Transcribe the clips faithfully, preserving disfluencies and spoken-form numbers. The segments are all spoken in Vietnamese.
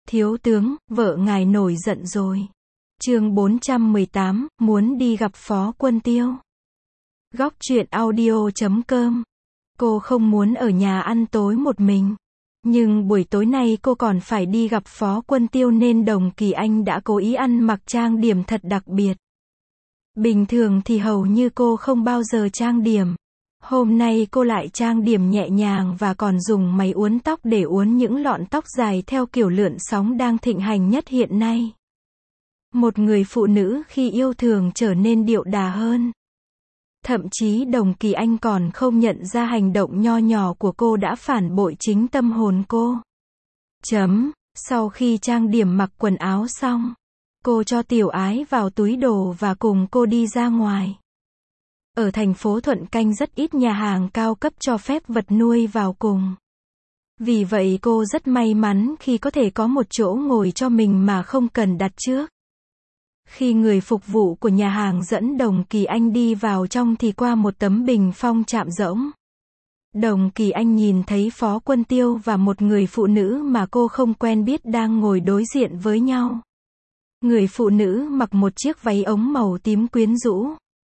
Thiếu tướng, vợ ngài nổi giận rồi. Chương bốn trăm mười tám, muốn đi gặp Phó Quân Tiêu. Góc truyện audio chấm com. Cô không muốn ở nhà ăn tối một mình. Nhưng buổi tối nay cô còn phải đi gặp Phó Quân Tiêu nên Đồng Kỳ Anh đã cố ý ăn mặc trang điểm thật đặc biệt. Bình thường thì hầu như cô không bao giờ trang điểm. Hôm nay cô lại trang điểm nhẹ nhàng và còn dùng máy uốn tóc để uốn những lọn tóc dài theo kiểu lượn sóng đang thịnh hành nhất hiện nay. Một người phụ nữ khi yêu thường trở nên điệu đà hơn. Thậm chí Đồng Kỳ Anh còn không nhận ra hành động nho nhỏ của cô đã phản bội chính tâm hồn cô. Chấm, sau khi trang điểm mặc quần áo xong, cô cho Tiểu Ái vào túi đồ và cùng cô đi ra ngoài. Ở thành phố Thuận Canh rất ít nhà hàng cao cấp cho phép vật nuôi vào cùng. Vì vậy cô rất may mắn khi có thể có một chỗ ngồi cho mình mà không cần đặt trước. Khi người phục vụ của nhà hàng dẫn Đồng Kỳ Anh đi vào trong thì qua một tấm bình phong chạm rỗng. Đồng Kỳ Anh nhìn thấy Phó Quân Tiêu và một người phụ nữ mà cô không quen biết đang ngồi đối diện với nhau. Người phụ nữ mặc một chiếc váy ống màu tím quyến rũ.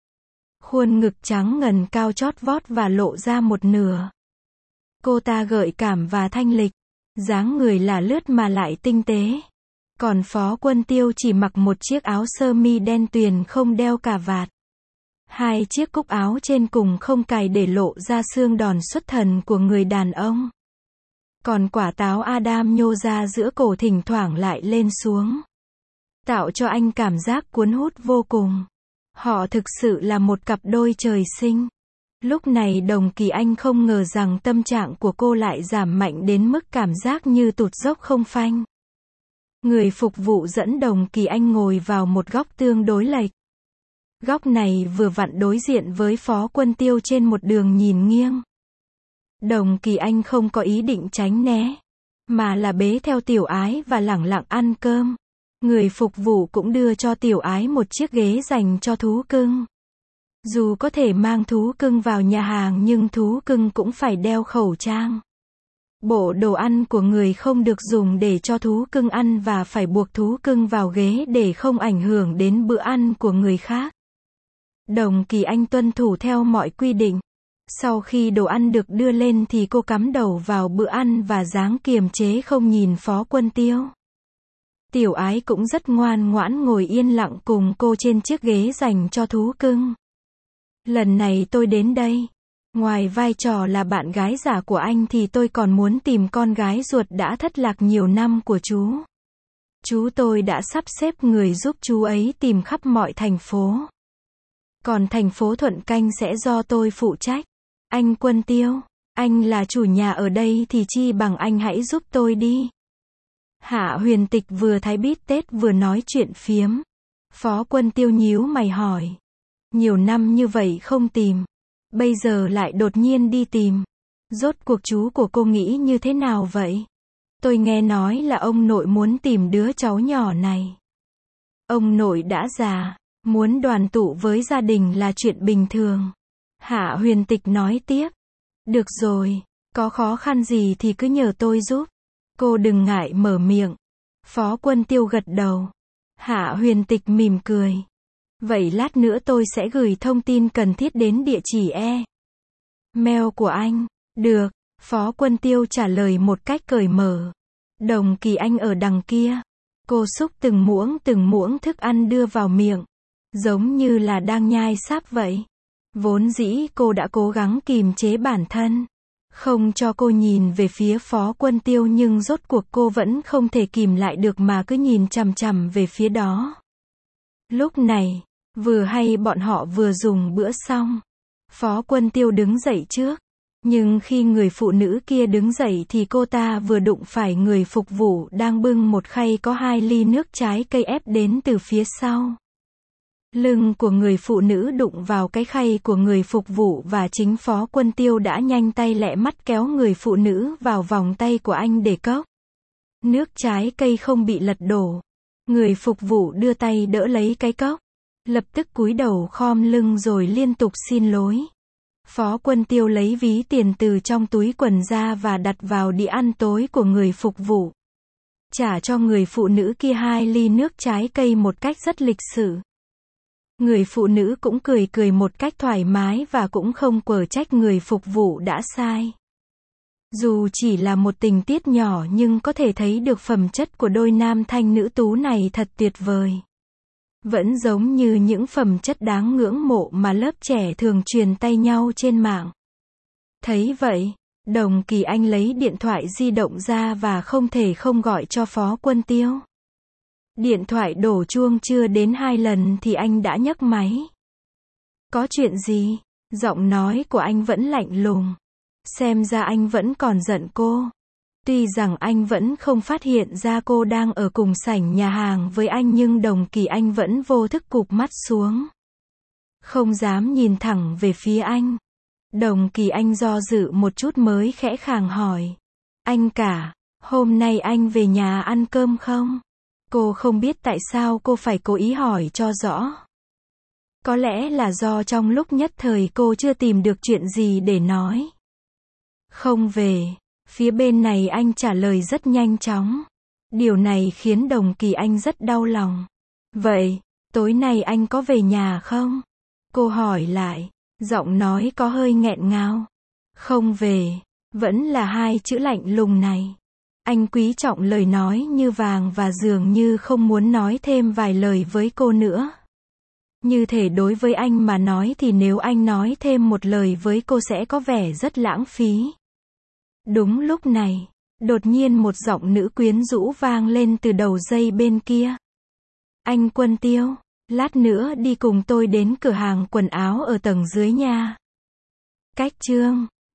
Khuôn ngực trắng ngần cao chót vót và lộ ra một nửa. Cô ta gợi cảm và thanh lịch, dáng người là lướt mà lại tinh tế. Còn Phó Quân Tiêu chỉ mặc một chiếc áo sơ mi đen tuyền không đeo cà vạt. Hai chiếc cúc áo trên cùng không cài để lộ ra xương đòn xuất thần của người đàn ông. Còn quả táo Adam nhô ra giữa cổ thỉnh thoảng lại lên xuống, tạo cho anh cảm giác cuốn hút vô cùng. Họ thực sự là một cặp đôi trời sinh. Lúc này Đồng Kỳ Anh không ngờ rằng tâm trạng của cô lại giảm mạnh đến mức cảm giác như tụt dốc không phanh. Người phục vụ dẫn Đồng Kỳ Anh ngồi vào một góc tương đối lệch. Góc này vừa vặn đối diện với Phó Quân Tiêu trên một đường nhìn nghiêng. Đồng Kỳ Anh không có ý định tránh né, mà là bế theo Tiểu Ái và lẳng lặng ăn cơm. Người phục vụ cũng đưa cho Tiểu Ái một chiếc ghế dành cho thú cưng. Dù có thể mang thú cưng vào nhà hàng nhưng thú cưng cũng phải đeo khẩu trang. Bộ đồ ăn của người không được dùng để cho thú cưng ăn và phải buộc thú cưng vào ghế để không ảnh hưởng đến bữa ăn của người khác. Đồng Kỳ Anh tuân thủ theo mọi quy định. Sau khi đồ ăn được đưa lên thì cô cắm đầu vào bữa ăn và dáng kiềm chế không nhìn Phó Quân Tiêu. Tiểu Ái cũng rất ngoan ngoãn ngồi yên lặng cùng cô trên chiếc ghế dành cho thú cưng. Lần này tôi đến đây, ngoài vai trò là bạn gái giả của anh thì tôi còn muốn tìm con gái ruột đã thất lạc nhiều năm của chú. Chú tôi đã sắp xếp người giúp chú ấy tìm khắp mọi thành phố. Còn thành phố Thuận Canh sẽ do tôi phụ trách. Anh Quân Tiêu, anh là chủ nhà ở đây thì chi bằng anh hãy giúp tôi đi. Hạ Huyền Tịch vừa thái bít tết vừa nói chuyện phiếm. Phó Quân Tiêu nhíu mày hỏi. Nhiều năm như vậy không tìm, bây giờ lại đột nhiên đi tìm. Rốt cuộc chú của cô nghĩ như thế nào vậy? Tôi nghe nói là ông nội muốn tìm đứa cháu nhỏ này. Ông nội đã già, muốn đoàn tụ với gia đình là chuyện bình thường. Hạ Huyền Tịch nói tiếp. Được rồi, có khó khăn gì thì cứ nhờ tôi giúp. Cô đừng ngại mở miệng. Phó Quân Tiêu gật đầu. Hạ Huyền Tịch mỉm cười. Vậy lát nữa tôi sẽ gửi thông tin cần thiết đến địa chỉ e-mail của anh. Được, Phó Quân Tiêu trả lời một cách cởi mở. Đồng Kỳ Anh ở đằng kia. Cô xúc từng muỗng từng muỗng thức ăn đưa vào miệng. Giống như là đang nhai sáp vậy. Vốn dĩ cô đã cố gắng kìm chế bản thân, không cho cô nhìn về phía Phó Quân Tiêu nhưng rốt cuộc cô vẫn không thể kìm lại được mà cứ nhìn chằm chằm về phía đó. Lúc này, vừa hay bọn họ vừa dùng bữa xong. Phó Quân Tiêu đứng dậy trước. Nhưng khi người phụ nữ kia đứng dậy thì cô ta vừa đụng phải người phục vụ đang bưng một khay có hai ly nước trái cây ép đến từ phía sau. Lưng của người phụ nữ đụng vào cái khay của người phục vụ và chính Phó Quân Tiêu đã nhanh tay lẹ mắt kéo người phụ nữ vào vòng tay của anh để cốc nước trái cây không bị lật đổ. Người phục vụ đưa tay đỡ lấy cái cốc, lập tức cúi đầu khom lưng rồi liên tục xin lỗi. Phó Quân Tiêu lấy ví tiền từ trong túi quần ra và đặt vào đĩa ăn tối của người phục vụ. trả cho người phụ nữ kia hai ly nước trái cây một cách rất lịch sự. Người phụ nữ cũng cười cười một cách thoải mái và cũng không quở trách người phục vụ đã sai. Dù chỉ là một tình tiết nhỏ nhưng có thể thấy được phẩm chất của đôi nam thanh nữ tú này thật tuyệt vời. Vẫn giống như những phẩm chất đáng ngưỡng mộ mà lớp trẻ thường truyền tay nhau trên mạng. Thấy vậy, Đồng Kỳ Anh lấy điện thoại di động ra và không thể không gọi cho Phó Quân Tiêu. Điện thoại đổ chuông chưa đến hai lần thì anh đã nhấc máy. Có chuyện gì? Giọng nói của anh vẫn lạnh lùng. Xem ra anh vẫn còn giận cô. Tuy rằng anh vẫn không phát hiện ra cô đang ở cùng sảnh nhà hàng với anh nhưng Đồng Kỳ Anh vẫn vô thức cụp mắt xuống. Không dám nhìn thẳng về phía anh. Đồng Kỳ Anh do dự một chút mới khẽ khàng hỏi. Anh cả, hôm nay anh về nhà ăn cơm không? Cô không biết tại sao cô phải cố ý hỏi cho rõ. Có lẽ là do trong lúc nhất thời cô chưa tìm được chuyện gì để nói. Không về. Phía bên này anh trả lời rất nhanh chóng. Điều này khiến Đồng Kỳ Anh rất đau lòng. Vậy, tối nay anh có về nhà không? Cô hỏi lại. Giọng nói có hơi nghẹn ngào. Không về. Vẫn là hai chữ lạnh lùng này. Anh quý trọng lời nói như vàng và dường như không muốn nói thêm vài lời với cô nữa. Như thể đối với anh mà nói thì nếu anh nói thêm một lời với cô sẽ có vẻ rất lãng phí. Đúng lúc này, đột nhiên một giọng nữ quyến rũ vang lên từ đầu dây bên kia. Anh Quân Tiêu, lát nữa đi cùng tôi đến cửa hàng quần áo ở tầng dưới nha. Cách chương